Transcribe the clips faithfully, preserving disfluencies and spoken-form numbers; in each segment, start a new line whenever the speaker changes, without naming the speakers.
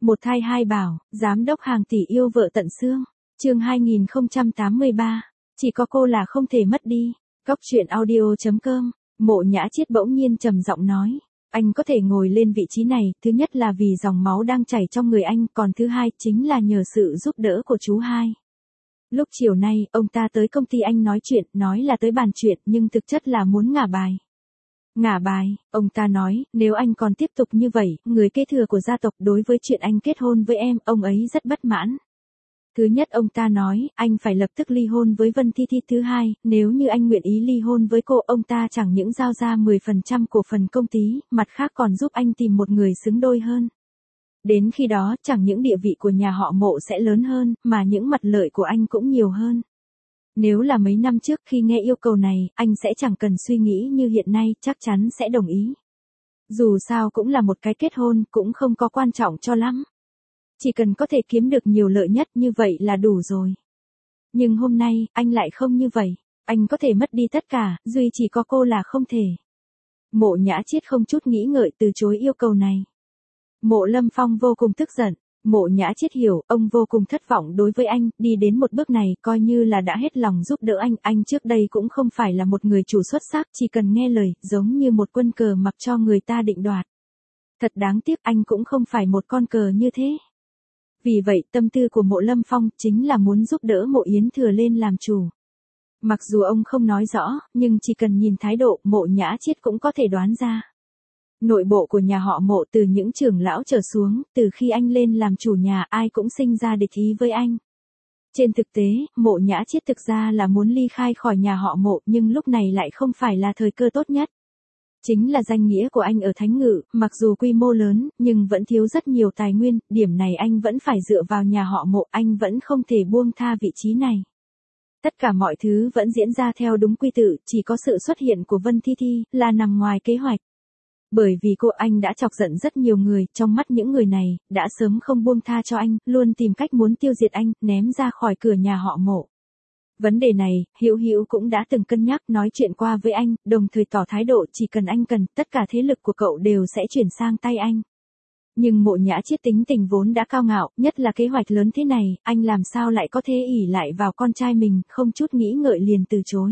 Một thai hai bảo, giám đốc hàng tỷ yêu vợ tận xương. Chương hai nghìn không trăm tám mươi ba. Chỉ có cô là không thể mất đi. Cóc truyện audio chấm com. Mộ Nhã Chiết bỗng nhiên trầm giọng nói, anh có thể ngồi lên vị trí này, thứ nhất là vì dòng máu đang chảy trong người anh, còn thứ hai chính là nhờ sự giúp đỡ của chú hai. Lúc chiều nay, ông ta tới công ty anh nói chuyện, nói là tới bàn chuyện, nhưng thực chất là muốn ngả bài. Ngả bài, ông ta nói, nếu anh còn tiếp tục như vậy, người kế thừa của gia tộc đối với chuyện anh kết hôn với em, ông ấy rất bất mãn. Thứ nhất ông ta nói, anh phải lập tức ly hôn với Vân Thi Thi. Thứ hai, nếu như anh nguyện ý ly hôn với cô, ông ta chẳng những giao ra mười phần trăm cổ phần công ty, mặt khác còn giúp anh tìm một người xứng đôi hơn. Đến khi đó, chẳng những địa vị của nhà họ Mộ sẽ lớn hơn, mà những mặt lợi của anh cũng nhiều hơn. Nếu là mấy năm trước khi nghe yêu cầu này, anh sẽ chẳng cần suy nghĩ như hiện nay, chắc chắn sẽ đồng ý. Dù sao cũng là một cái kết hôn, cũng không có quan trọng cho lắm. Chỉ cần có thể kiếm được nhiều lợi nhất như vậy là đủ rồi. Nhưng hôm nay, anh lại không như vậy. Anh có thể mất đi tất cả, duy chỉ có cô là không thể. Mộ Nhã Chiết không chút nghĩ ngợi từ chối yêu cầu này. Mộ Lâm Phong vô cùng tức giận. Mộ Nhã Chiết hiểu, ông vô cùng thất vọng đối với anh, đi đến một bước này coi như là đã hết lòng giúp đỡ anh. Anh trước đây cũng không phải là một người chủ xuất sắc, chỉ cần nghe lời, giống như một quân cờ mặc cho người ta định đoạt. Thật đáng tiếc anh cũng không phải một con cờ như thế. Vì vậy tâm tư của Mộ Lâm Phong chính là muốn giúp đỡ Mộ Yến Thừa lên làm chủ. Mặc dù ông không nói rõ, nhưng chỉ cần nhìn thái độ, Mộ Nhã Chiết cũng có thể đoán ra. Nội bộ của nhà họ Mộ từ những trưởng lão trở xuống, từ khi anh lên làm chủ nhà ai cũng sinh ra địch ý với anh. Trên thực tế, Mộ Nhã Chiết thực ra là muốn ly khai khỏi nhà họ Mộ, nhưng lúc này lại không phải là thời cơ tốt nhất. Chính là danh nghĩa của anh ở Thánh Ngự, mặc dù quy mô lớn, nhưng vẫn thiếu rất nhiều tài nguyên, điểm này anh vẫn phải dựa vào nhà họ Mộ, anh vẫn không thể buông tha vị trí này. Tất cả mọi thứ vẫn diễn ra theo đúng quy tự, chỉ có sự xuất hiện của Vân Thi Thi, là nằm ngoài kế hoạch. Bởi vì cô anh đã chọc giận rất nhiều người, trong mắt những người này, đã sớm không buông tha cho anh, luôn tìm cách muốn tiêu diệt anh, ném ra khỏi cửa nhà họ Mộ. Vấn đề này, Hữu Hữu cũng đã từng cân nhắc nói chuyện qua với anh, đồng thời tỏ thái độ chỉ cần anh cần, tất cả thế lực của cậu đều sẽ chuyển sang tay anh. Nhưng Mộ Nhã Chiết tính tình vốn đã cao ngạo, nhất là kế hoạch lớn thế này, anh làm sao lại có thể ỷ lại vào con trai mình, không chút nghĩ ngợi liền từ chối.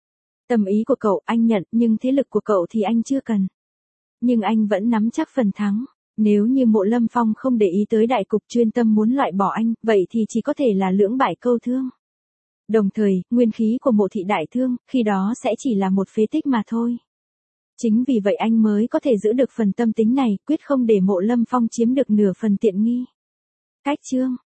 Tâm ý của cậu anh nhận, nhưng thế lực của cậu thì anh chưa cần. Nhưng anh vẫn nắm chắc phần thắng. Nếu như Mộ Lâm Phong không để ý tới đại cục chuyên tâm muốn loại bỏ anh, vậy thì chỉ có thể là lưỡng bại câu thương. Đồng thời, nguyên khí của Mộ thị đại thương, khi đó sẽ chỉ là một phế tích mà thôi. Chính vì vậy anh mới có thể giữ được phần tâm tính này, quyết không để Mộ Lâm Phong chiếm được nửa phần tiện nghi. Cách chương